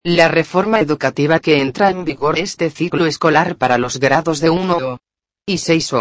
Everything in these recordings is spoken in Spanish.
La reforma educativa que entra en vigor este ciclo escolar para los grados de 1 y 6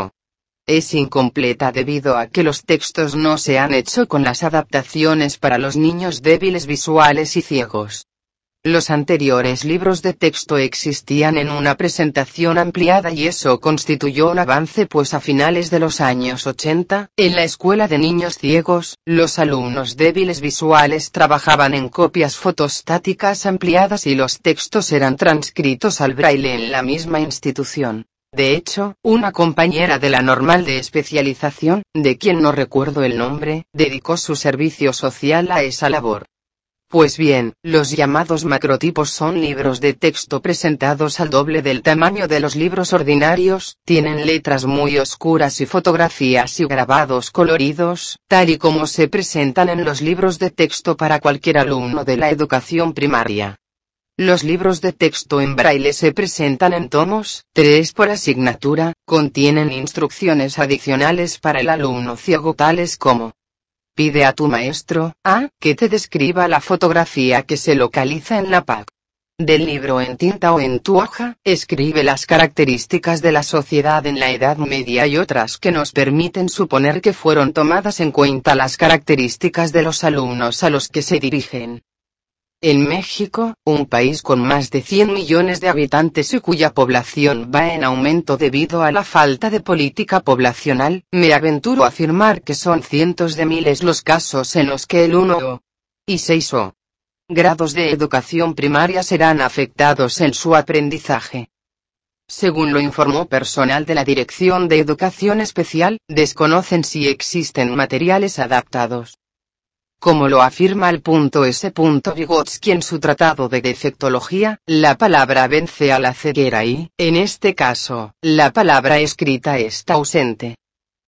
es incompleta debido a que los textos no se han hecho con las adaptaciones para los niños débiles visuales y ciegos. Los anteriores libros de texto existían en una presentación ampliada y eso constituyó un avance, pues a finales de los años 80, en la escuela de niños ciegos, los alumnos débiles visuales trabajaban en copias fotostáticas ampliadas y los textos eran transcritos al braille en la misma institución. De hecho, una compañera de la normal de especialización, de quien no recuerdo el nombre, dedicó su servicio social a esa labor. Pues bien, los llamados macrotipos son libros de texto presentados al doble del tamaño de los libros ordinarios, tienen letras muy oscuras y fotografías y grabados coloridos, tal y como se presentan en los libros de texto para cualquier alumno de la educación primaria. Los libros de texto en braille se presentan en tomos, 3 por asignatura, contienen instrucciones adicionales para el alumno ciego tales como: pide a tu maestro A que te describa la fotografía que se localiza en la PAC del libro en tinta o en tu hoja, escribe las características de la sociedad en la Edad Media y otras que nos permiten suponer que fueron tomadas en cuenta las características de los alumnos a los que se dirigen. En México, un país con más de 100 millones de habitantes y cuya población va en aumento debido a la falta de política poblacional, me aventuro a afirmar que son cientos de miles los casos en los que el 1 y 6 grados de educación primaria serán afectados en su aprendizaje. Según lo informó personal de la Dirección de Educación Especial, desconocen si existen materiales adaptados. Como lo afirma el S. Vygotsky en su tratado de defectología, la palabra vence a la ceguera y, en este caso, la palabra escrita está ausente.